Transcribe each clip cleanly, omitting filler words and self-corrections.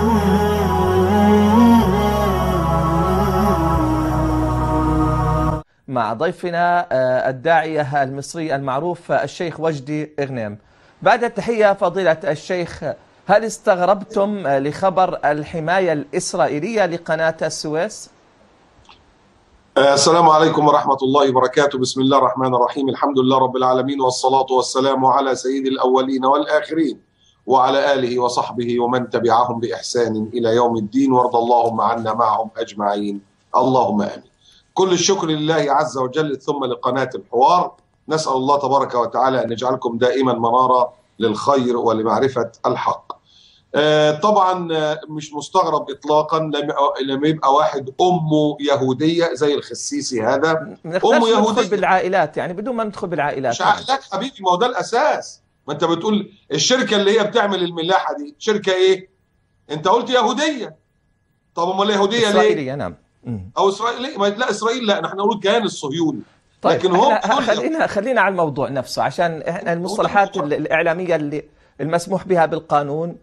مع ضيفنا الداعية المصري المعروف الشيخ وجدي إغنيم. بعد التحية فضيلة الشيخ، هل استغربتم لخبر الحماية الإسرائيلية لقناة السويس؟ السلام عليكم ورحمة الله وبركاته. بسم الله الرحمن الرحيم. الحمد لله رب العالمين، والصلاة والسلام على سيد الأولين والآخرين وعلى آله وصحبه ومن تبعهم بإحسان إلى يوم الدين، وارض اللهم عنا معهم أجمعين، اللهم آمين. كل الشكر لله عز وجل، ثم لقناة الحوار. نسأل الله تبارك وتعالى أن يجعلكم دائما منارة للخير ولمعرفة الحق. طبعا مش مستغرب إطلاقا لما يبقى واحد أمه يهودية زي الخسيسي هذا. أمه يهودية. ندخل بالعائلات، يعني بدون ما ندخل بالعائلات. مش عائلات حبيبي، ما هو ده الأساس. ما أنت بتقول الشركة اللي هي بتعمل الملاحة دي شركة إيه؟ أنت قلت يهودية. طب أمال يهودية إسرائيلية ليه؟ نعم. أو إسرائيلية؟ لا إسرائيل لا، نحن نقول الكيان الصهيوني. طيب لكن هم خلينا على الموضوع نفسه، عشان احنا المصطلحات الإعلامية اللي المسموح بها بالقانون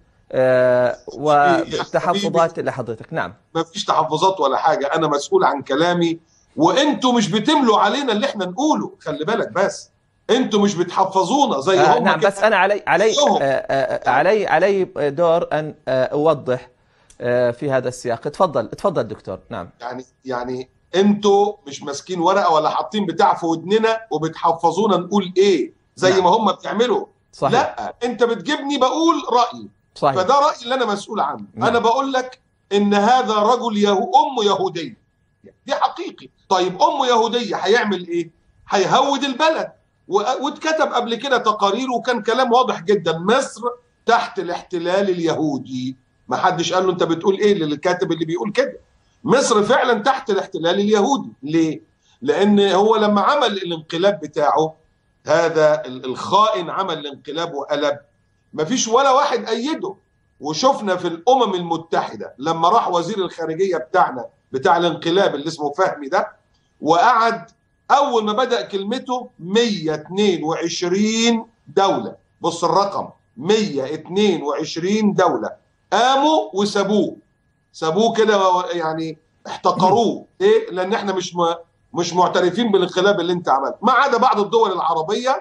والتحفظات لحضرتك. نعم، ما فيش تحفظات ولا حاجة، أنا مسؤول عن كلامي، وأنتوا مش بتملوا علينا اللي احنا نقوله. خلي بالك بس، أنتوا مش بتحفظونا زي هم. نعم، بس أنا علي دور أن أوضح في هذا السياق. اتفضل دكتور. نعم، يعني أنتوا مش ماسكين ورقة ولا حاطين بتاع في ودننا وبتحفظونا نقول إيه زي نعم. ما هم بيعملوا. صحيح. لا، أنت بتجيبني بقول رأيي. صحيح. فده رأيي اللي أنا مسؤول عنه. نعم. أنا بقول لك إن هذا رجل أمه يهودية، دي حقيقي. طيب أمه يهودية هيعمل إيه؟ هيهود البلد. واتكتب قبل كده تقارير وكان كلام واضح جدا، مصر تحت الاحتلال اليهودي. ما حدش قال له أنت بتقول إيه للكاتب اللي بيقول كده. مصر فعلا تحت الاحتلال اليهودي. ليه؟ لأن هو لما عمل الانقلاب بتاعه، هذا الخائن عمل الانقلاب وقلب، مفيش ولا واحد أيده. وشفنا في الأمم المتحدة لما راح وزير الخارجية بتاعنا بتاع الانقلاب اللي اسمه فهمي ده، وقعد أول ما بدأ كلمته 122 دولة. بص الرقم، 122 دولة قاموا سابوه كده، يعني احتقروه. ليه؟ لأن احنا مش معترفين بالانقلاب اللي انت عملته، ما عدا بعض الدول العربية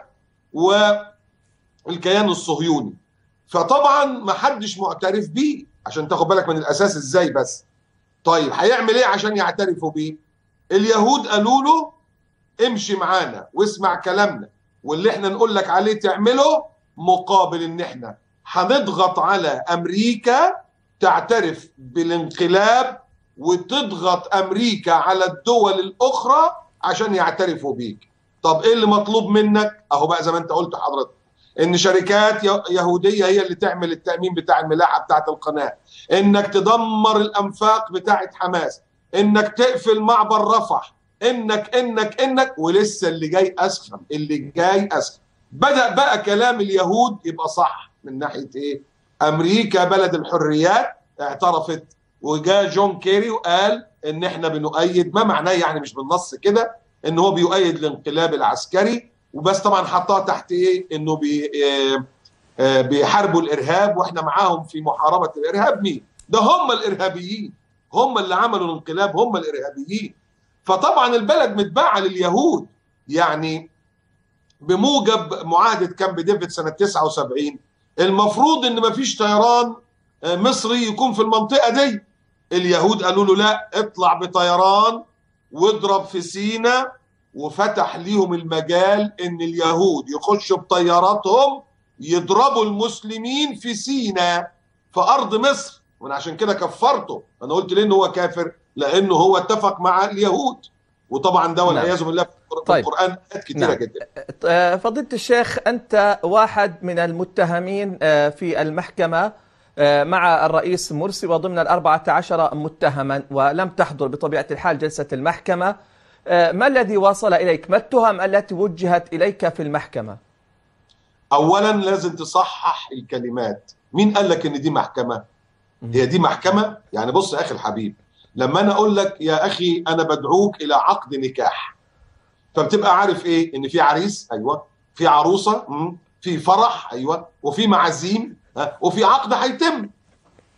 والكيان الصهيوني. فطبعا ما حدش معترف بيه، عشان تاخد بالك من الأساس ازاي بس. طيب هيعمل ايه عشان يعترفوا بيه؟ اليهود قالوا له امشي معانا واسمع كلامنا، واللي احنا نقول لك عليه تعمله، مقابل ان احنا هنضغط على امريكا تعترف بالانقلاب، وتضغط امريكا على الدول الاخرى عشان يعترفوا بيك. طب ايه اللي مطلوب منك؟ اهو بقى زي ما انت قلت حضرتك، ان شركات يهوديه هي اللي تعمل التامين بتاع الملاحه بتاعه القناه، انك تدمر الانفاق بتاعه حماس، انك تقفل معبر رفح، انك ولسه اللي جاي اسخن. بدأ بقى كلام اليهود يبقى صح من ناحيه ايه؟ امريكا بلد الحريات اعترفت، وجاء جون كيري وقال ان احنا بنؤيد، ما معناه يعني مش بالنص كده ان هو بيؤيد الانقلاب العسكري وبس، طبعا حطها تحت ايه؟ انه بيحاربوا الارهاب واحنا معاهم في محاربه الارهاب. مين ده؟ هم الارهابيين، هم اللي عملوا الانقلاب، هم الارهابيين. فطبعا البلد متباعه لليهود. يعني بموجب معاهده كامب ديفيد سنه 79 المفروض ان مفيش طيران مصري يكون في المنطقه دي. اليهود قالوا له لا، اطلع بطيران واضرب في سيناء، وفتح ليهم المجال ان اليهود يخشوا بطياراتهم يضربوا المسلمين في سيناء في ارض مصر. وانا عشان كده كفرته. انا قلت ليه ان هو كافر؟ لانه هو اتفق مع اليهود، وطبعا ده والعياذ بالله في القران آيات كتيره جدا. فضيلة الشيخ، انت واحد من المتهمين في المحكمه مع الرئيس مرسي وضمن 14 متهما، ولم تحضر بطبيعه الحال جلسه المحكمه. ما الذي وصل إليك؟ ما التهم التي وجهت إليك في المحكمة؟ أولا لازم تصحح الكلمات. مين قال لك إن دي محكمة؟ هي دي محكمة؟ يعني بص يا أخي الحبيب، لما أنا أقول لك يا أخي أنا بدعوك إلى عقد نكاح، فبتبقى عارف إيه؟ إن في عريس، أيوة، في عروسة، في فرح، أيوة، وفي معازيم، وفي عقد هيتم.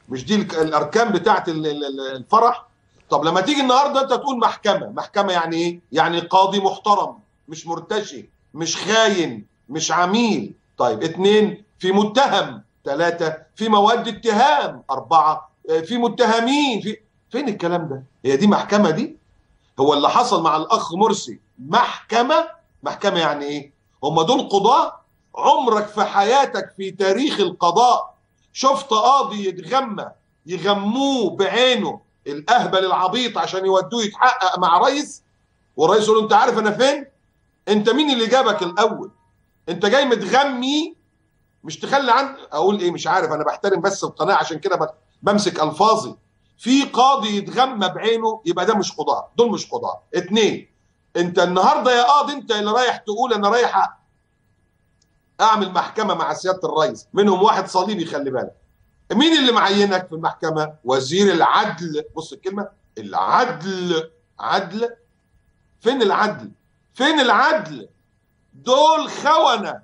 مش دي الاركان بتاعت الفرح. طب لما تيجي النهارده انت تقول محكمه، محكمه يعني ايه؟ يعني قاضي محترم، مش مرتشي، مش خاين، مش عميل. طيب 2 في متهم، 3 في مواد اتهام، 4 في متهمين، فين الكلام ده؟ هي دي محكمه دي؟ هو اللي حصل مع الاخ مرسي محكمه؟ محكمه يعني ايه؟ هم دول قضاه؟ عمرك في حياتك في تاريخ القضاء شفت قاضي يغموه بعينه الاهبل العبيط عشان يودوه يتحقق مع رئيس، والرئيس يقول له انت عارف انا فين؟ انت مين اللي جابك الاول؟ انت جاي متغمي، مش تخلي عن اقول ايه، مش عارف، انا بحترم بس القناة عشان كده بمسك الفاظي. في قاضي يتغمى بعينه يبقى ده مش قضاء، دول مش قضاء. 2 انت النهارده يا قاضي انت اللي رايح تقول انا رايح اعمل محكمه مع سياده الرئيس، منهم واحد صليبي خلي بالك. مين اللي معينك في المحكمه؟ وزير العدل. بص الكلمه العدل. عدل؟ فين العدل؟ فين العدل؟ دول خونه،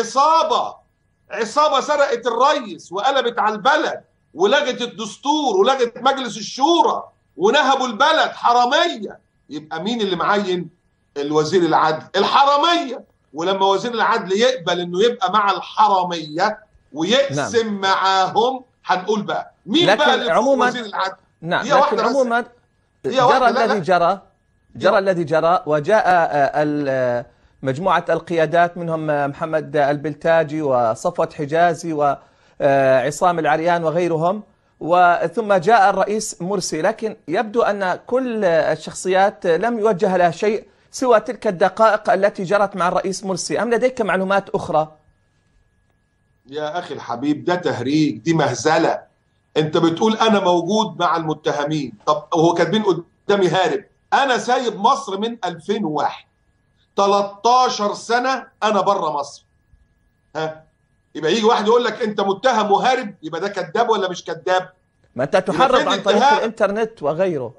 عصابه سرقت الرئيس وقلبت على البلد ولغت الدستور ولغت مجلس الشورى ونهبوا البلد، حراميه. يبقى مين اللي معين؟ الوزير العدل، الحراميه. ولما وزير العدل يقبل انه يبقى مع الحراميه ويقسم نعم. معاهم، هنقول بقى مين لكن بقى اللي عموما وزير العدل؟ نعم، هي لكن واحده عموما جرى الذي جرى الذي جرى، وجاء مجموعة القيادات منهم محمد البلتاجي وصفوة حجازي وعصام العريان وغيرهم، وثم جاء الرئيس مرسي، لكن يبدو أن كل الشخصيات لم يوجه لها شيء سوى تلك الدقائق التي جرت مع الرئيس مرسي. أم لديك معلومات أخرى؟ يا أخي الحبيب ده تهريج، دي مهزلة. أنت بتقول أنا موجود مع المتهمين، طب هو كاتبين قدامي هارب. أنا سايب مصر من 2001، 13 سنة أنا بره مصر. ها، يبقى يجي واحد يقول لك أنت متهم وهارب، يبقى ده كذاب ولا مش كذاب؟ ما أنت تحرض عن طريق الإنترنت وغيره.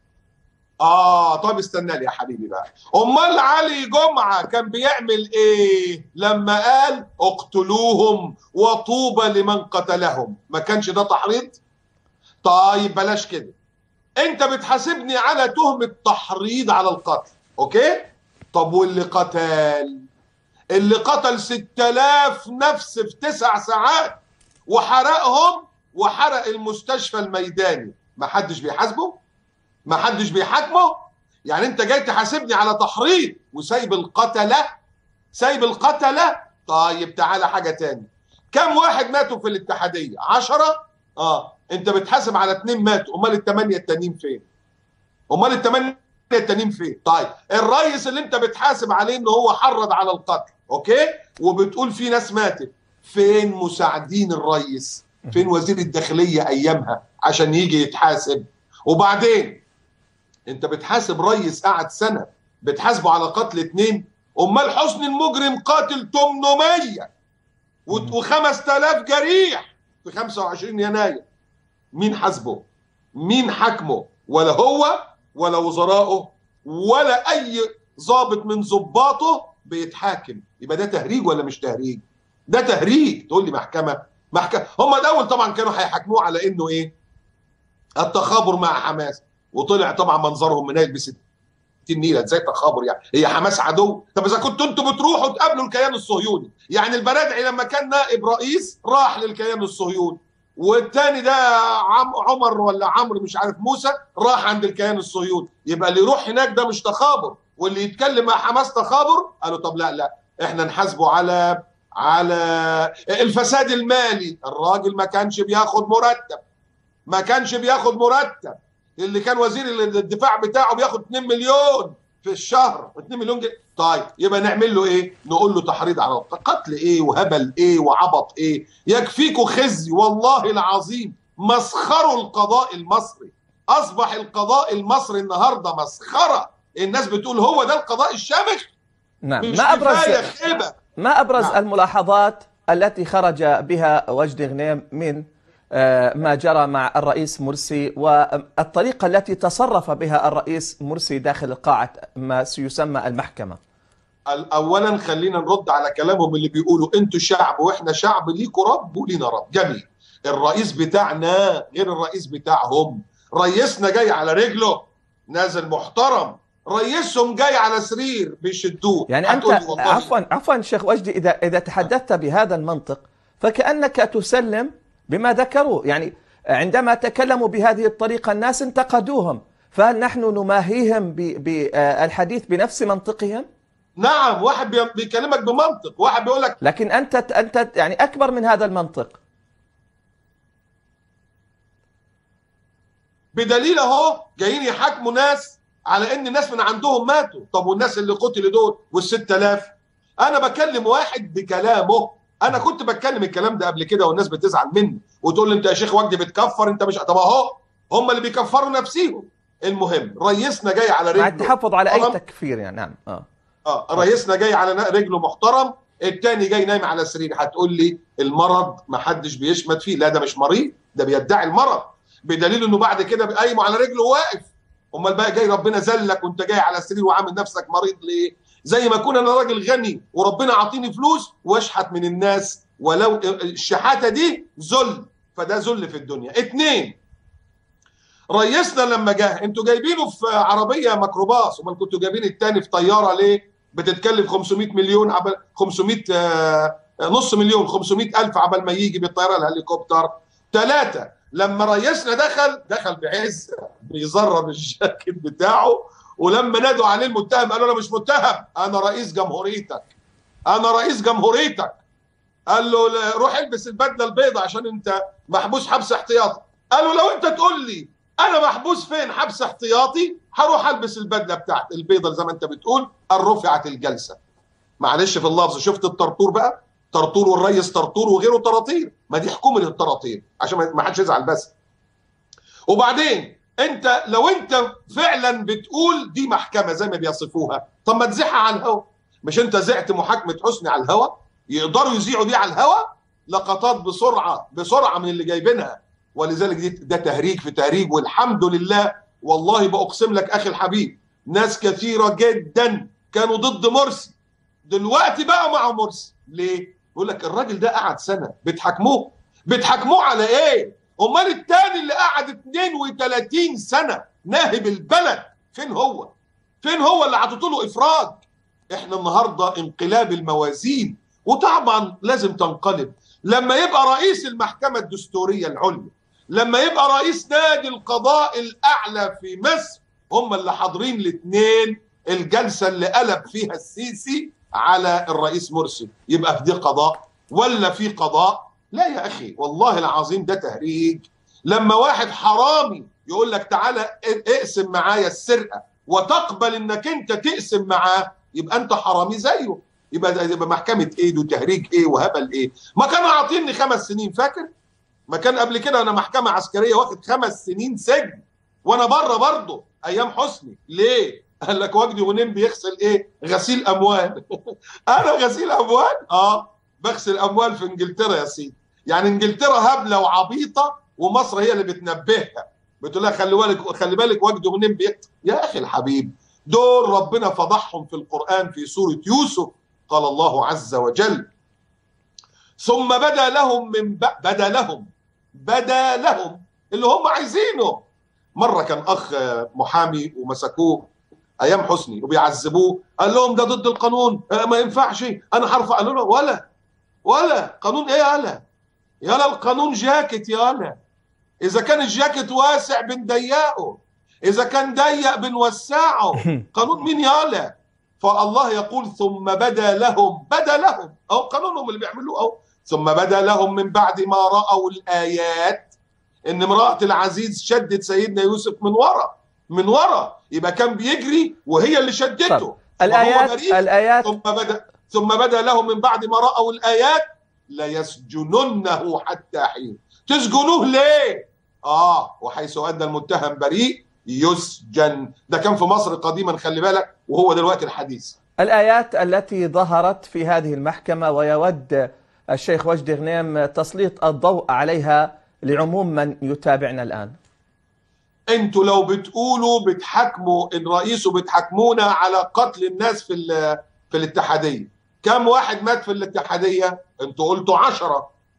طب استنى لي يا حبيبي بقى. امال علي جمعه كان بيعمل ايه لما قال اقتلوهم وطوبى لمن قتلهم؟ ما كانش ده تحريض؟ طيب بلاش كده، انت بتحاسبني على تهمه تحريض على القتل، اوكي؟ طب واللي قتل؟ اللي قتل 6000 نفس في 9 ساعات وحرقهم وحرق المستشفى الميداني، ما حدش بيحاسبه؟ ما حدش بيحاكمه؟ يعني انت جاي تحاسبني على تحريض وسايب القتله؟ سايب القتله؟ طيب تعالى حاجه تاني، كم واحد ماتوا في الاتحاديه؟ 10. انت بتحاسب على 2 ماتوا، امال ال8 التانيين فين؟ امال ال8 التانيين فين؟ طيب الرئيس اللي انت بتحاسب عليه ان هو حرض على القتل، اوكي، وبتقول في ناس ماتت، فين مساعدين الرئيس؟ فين وزير الداخليه ايامها عشان يجي يتحاسب؟ وبعدين انت بتحاسب رئيس قعد سنه بتحاسبه على قتل 2؟ امال حسني المجرم قاتل 800 و5000 جريح في 25 يناير، مين حاسبه؟ مين حاكمه؟ ولا هو ولا وزرائه ولا اي ضابط من ضباطه بيتحاكم. يبقى ده تهريج ولا مش تهريج؟ ده تهريج. تقول لي محكمه؟ هم الاول طبعا كانوا هيحاكموه على انه ايه؟ التخابر مع حماس، وطلع طبعا منظرهم منيل ب60 نيله. ازاي تخابر يعني؟ هي حماس عدو؟ طب اذا كنتوا انتوا بتروحوا تقابلوا الكيان الصهيوني، يعني البرادعي لما كان نائب رئيس راح للكيان الصهيوني، والتاني ده عمر ولا عمرو مش عارف موسى راح عند الكيان الصهيوني، يبقى اللي يروح هناك ده مش تخابر، واللي يتكلم مع حماس تخابر؟ قالوا طب لا احنا نحاسبه على الفساد المالي. الراجل ما كانش بياخد مرتب، ما كانش بياخد مرتب. اللي كان وزير الدفاع بتاعه بياخد 2 مليون في الشهر، 2 مليون جنيه. طيب يبقى نعمل له ايه؟ نقول له تحريض على قتل ايه وهبل ايه وعبط ايه؟ يكفيكوا خزي والله العظيم. مسخروا القضاء المصري، اصبح القضاء المصري النهارده مسخره. الناس بتقول هو ده القضاء الشامخ؟ نعم. مش كفايه خيبه؟ ما ابرز نعم. الملاحظات التي خرج بها وجدي غنيم من ما جرى مع الرئيس مرسي والطريقة التي تصرف بها الرئيس مرسي داخل قاعة ما سيسمى المحكمة؟ اولا خلينا نرد على كلامهم اللي بيقولوا انتوا شعب واحنا شعب، ليكوا رب ولينا رب. جميل. الرئيس بتاعنا غير الرئيس بتاعهم. رئيسنا جاي على رجله نازل محترم، رئيسهم جاي على سرير بيشدوه. يعني أنت عفوا شيخ وجدي، إذا تحدثت بهذا المنطق فكأنك تسلم بما ذكروا. يعني عندما تكلموا بهذه الطريقة الناس انتقدوهم، فهل نحن نماهيهم بالحديث بنفس منطقهم؟ نعم، واحد بيكلمك بمنطق، واحد بيقول لك، لكن أنت يعني أكبر من هذا المنطق. بدليل اهو جايين يحاكموا ناس على ان ناس من عندهم ماتوا. طب والناس اللي قتلوا دول وال6000؟ انا بكلم واحد بكلامه. انا كنت بتكلم الكلام ده قبل كده والناس بتزعل مني وتقول لي انت يا شيخ وجدي بتكفر، انت مش. طب اهو هم اللي بيكفروا نفسيهم. المهم رئيسنا جاي على رجله، مع التحفظ على اي تكفير يعني. نعم. رئيسنا جاي على رجله محترم، التاني جاي نايم على سرير. هتقول لي المرض ما حدش بيشمت فيه. لا، ده مش مريض، ده بيدعي المرض، بدليل انه بعد كده قايمه على رجله واقف. امال بقى جاي ربنا زلك وانت جاي على سرير وعامل نفسك مريض ليه؟ زي ما اكون انا راجل غني وربنا عاطيني فلوس واشحت من الناس، ولو الشحاته دي ذل، فده ذل في الدنيا. 2، رئيسنا لما جه انتوا جايبينه في عربيه ميكروباص، امال كنتوا جايبين التاني في طياره ليه؟ بتتكلف 500 مليون عبال 500 نص مليون 500 ألف عبال ما يجي بالطياره الهليكوبتر. 3، لما رئيسنا دخل بعز بيزرر الجاكيت بتاعه، ولما نادوا عليه المتهم قالوا انا مش متهم، انا رئيس جمهوريتك، انا رئيس جمهوريتك. قال له روح البس البدله البيضاء عشان انت محبوس حبس احتياطي. قال له لو انت تقول لي انا محبوس فين حبس احتياطي هروح البس البدله بتاعت البيضاء زي ما انت بتقول. رفعت الجلسه. معلش في اللفظ، شفت الطرطور بقى؟ طرطور والريس طرطور وغيره طراطير، ما دي حكومه الطراطير عشان ما حدش يزعل بس. وبعدين انت لو انت فعلا بتقول دي محكمه زي ما بيصفوها، طب ما تزيحها على الهوا. مش انت زعت محاكمه حسني على الهوا؟ يقدروا يذيعوا دي على الهوا لقطات بسرعه من اللي جايبينها. ولذلك ده تهريج في تهريج. والحمد لله والله بأقسم لك اخي الحبيب، ناس كثيره جدا كانوا ضد مرسي دلوقتي بقى مع مرسي. ليه؟ يقول لك الراجل ده قعد سنه بتحاكموه على ايه؟ امال التاني اللي قعد 32 سنه ناهب البلد فين هو؟ فين هو اللي عطيتوا له افراج؟ احنا النهارده انقلاب الموازين، وطبعا لازم تنقلب لما يبقى رئيس المحكمه الدستوريه العليا، لما يبقى رئيس نادي القضاء الاعلى في مصر، هم اللي حاضرين الاثنين الجلسه اللي قلب فيها السيسي على الرئيس مرسي. يبقى في دي قضاء ولا في قضاء؟ لا يا اخي والله العظيم ده تهريج. لما واحد حرامي يقول لك تعالى اقسم معايا السرقه وتقبل انك انت تقسم معاه، يبقى انت حرامي زيه. يبقى محكمه ايه وتهريج ايه وهبل ايه؟ ما كانوا عاطيني 5 سنين، فاكر؟ ما كان قبل كده انا محكمه عسكريه واخد 5 سنين سجن وانا بره برضه ايام حسني. ليه؟ قال لك وجدي غنيم بيغسل ايه؟ غسيل اموال. انا غسيل اموال؟ بغسل اموال في انجلترا يا سيدي. يعني انجلترا هبله وعبيطه ومصر هي اللي بتنبهها، بتقول لها خلي بالك وجدي غنيم يا اخي الحبيب، دول ربنا فضحهم في القران في سوره يوسف. قال الله عز وجل ثم بدا لهم بدا لهم اللي هم عايزينه. مره كان اخ محامي ومسكوه ايام حسني وبيعذبوه، قال لهم ده ضد القانون، ما ينفعش انا هرفع. قالوا له ولا قانون ايه يالا القانون جاكيت يالا، اذا كان الجاكيت واسع بنضيقه، اذا كان ضيق بنوسعه، قانون مين يالا؟ فالله يقول ثم بدا لهم او قانونهم اللي بيعملوه او ثم بدا لهم من بعد ما راوا الايات ان امراه العزيز شدت سيدنا يوسف من ورا، يبقى كان بيجري وهي اللي شدته. الايات ثم بدا لهم من بعد ما راوا الايات ليسجننه حتى حين. تسجنوه ليه؟ وحيث ادى المتهم بريء يسجن. ده كان في مصر قديما خلي بالك، وهو دلوقتي الحديث. الآيات التي ظهرت في هذه المحكمة ويود الشيخ وجدي غنيم تسليط الضوء عليها لعموم من يتابعنا الآن. انتوا لو بتقولوا بتحاكموا الرئيس وبتحاكمونا على قتل الناس في الاتحادية، كم واحد مات في الاتحادية؟ انتوا قلتوا 10.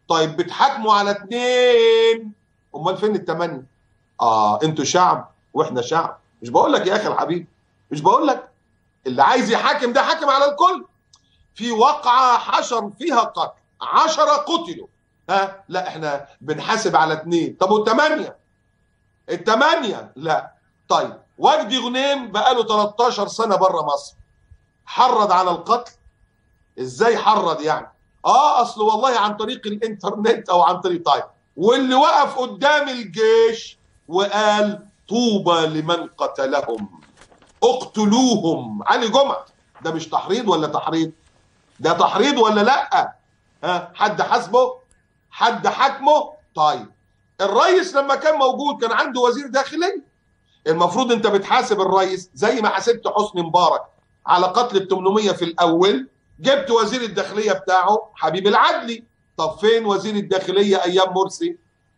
طيب بتحاكموا على 2، امال فين الثمانيه؟ انتوا شعب واحنا شعب. مش بقول لك يا اخي الحبيب، مش بقول لك اللي عايز يحاكم ده حاكم على الكل. في وقعه حشر فيها قتل 10 قتلوا، لا احنا بنحاسب على 2. طب والثمانيه؟ الثمانيه لا. طيب وجدي غنيم بقاله 13 سنه بره مصر، حرض على القتل؟ ازاي حرض يعني؟ اصل والله عن طريق الانترنت او عن طريق. طيب واللي وقف قدام الجيش وقال طوبى لمن قتلهم اقتلوهم، علي جمعه، ده مش تحريض ولا تحريض؟ ده تحريض ولا لا؟ حد حاسبه؟ حد حاكمه؟ طيب الرئيس لما كان موجود كان عنده وزير داخليه، المفروض انت بتحاسب الرئيس زي ما حاسبت حسني مبارك على قتل ال 800 في الاول، جبت وزير الداخليه بتاعه حبيب العدلي. طب فين وزير الداخليه ايام مرسي؟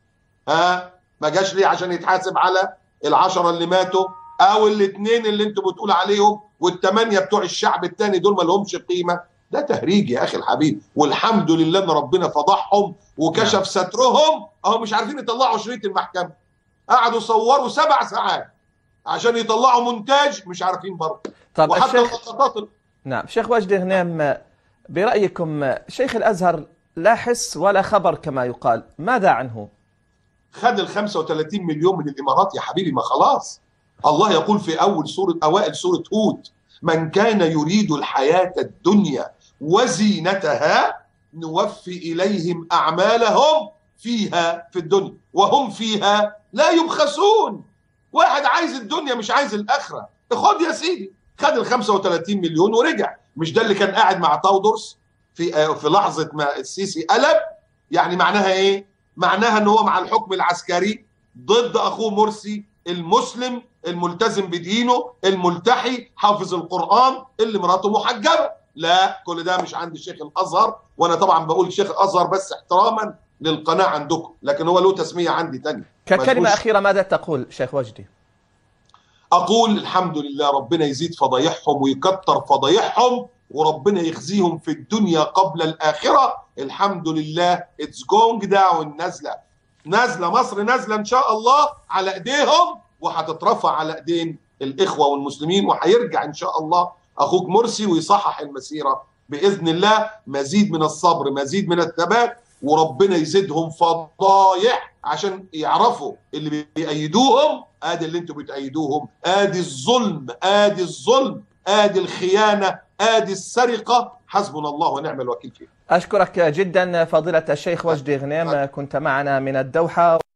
ما جاش ليه عشان يتحاسب على ال10 اللي ماتوا او ال2 اللي انتوا بتقول عليهم، وال8 بتوع الشعب الثاني دول ما لهمش قيمه؟ ده تهريج يا اخي الحبيب. والحمد لله ان ربنا فضحهم وكشف سترهم، اهو مش عارفين يطلعوا شريط المحكمه، قعدوا صوروا 7 ساعات عشان يطلعوا مونتاج مش عارفين برضه. طب وحتى الشيخ، نعم شيخ وجدي غنيم، برأيكم شيخ الأزهر لا حس ولا خبر كما يقال، ماذا عنه؟ خد ال 35 مليون من الامارات يا حبيبي، ما خلاص. الله يقول في اوائل سوره هود: من كان يريد الحياه الدنيا وزينتها نوفي اليهم اعمالهم فيها في الدنيا وهم فيها لا يبخسون. واحد عايز الدنيا مش عايز الاخره، خد يا سيدي. خد ال 35 مليون ورجع. مش ده اللي كان قاعد مع تاودرس في لحظه ما السيسي قلب؟ يعني معناها ايه؟ معناها ان هو مع الحكم العسكري ضد اخوه مرسي المسلم الملتزم بدينه الملتحي حافظ القرآن اللي مراته محجبة. لا، كل ده مش عند شيخ الازهر، وانا طبعا بقول شيخ الازهر بس احتراما للقناة عندكم، لكن هو له تسمية عندي تانية. ككلمة أخيرة ماذا تقول شيخ وجدي؟ اقول الحمد لله، ربنا يزيد فضايحهم ويكتر فضايحهم، وربنا يخزيهم في الدنيا قبل الآخرة. الحمد لله it's going down، نازلة مصر، نازلة إن شاء الله على إيديهم، وهتترفع على إيدين الإخوة والمسلمين، وهيرجع إن شاء الله أخوك مرسي ويصحح المسيرة بإذن الله. مزيد من الصبر، مزيد من الثبات، وربنا يزيدهم فضايح عشان يعرفوا اللي بيأيدوهم ادي اللي انتوا بتأيدوهم، ادي الظلم، ادي الظلم، ادي الخيانة، ادي السرقة. حسبنا الله ونعم الوكيل فيها. أشكرك جدا فضيلة الشيخ وجدي غنيم، كنت معنا من الدوحة.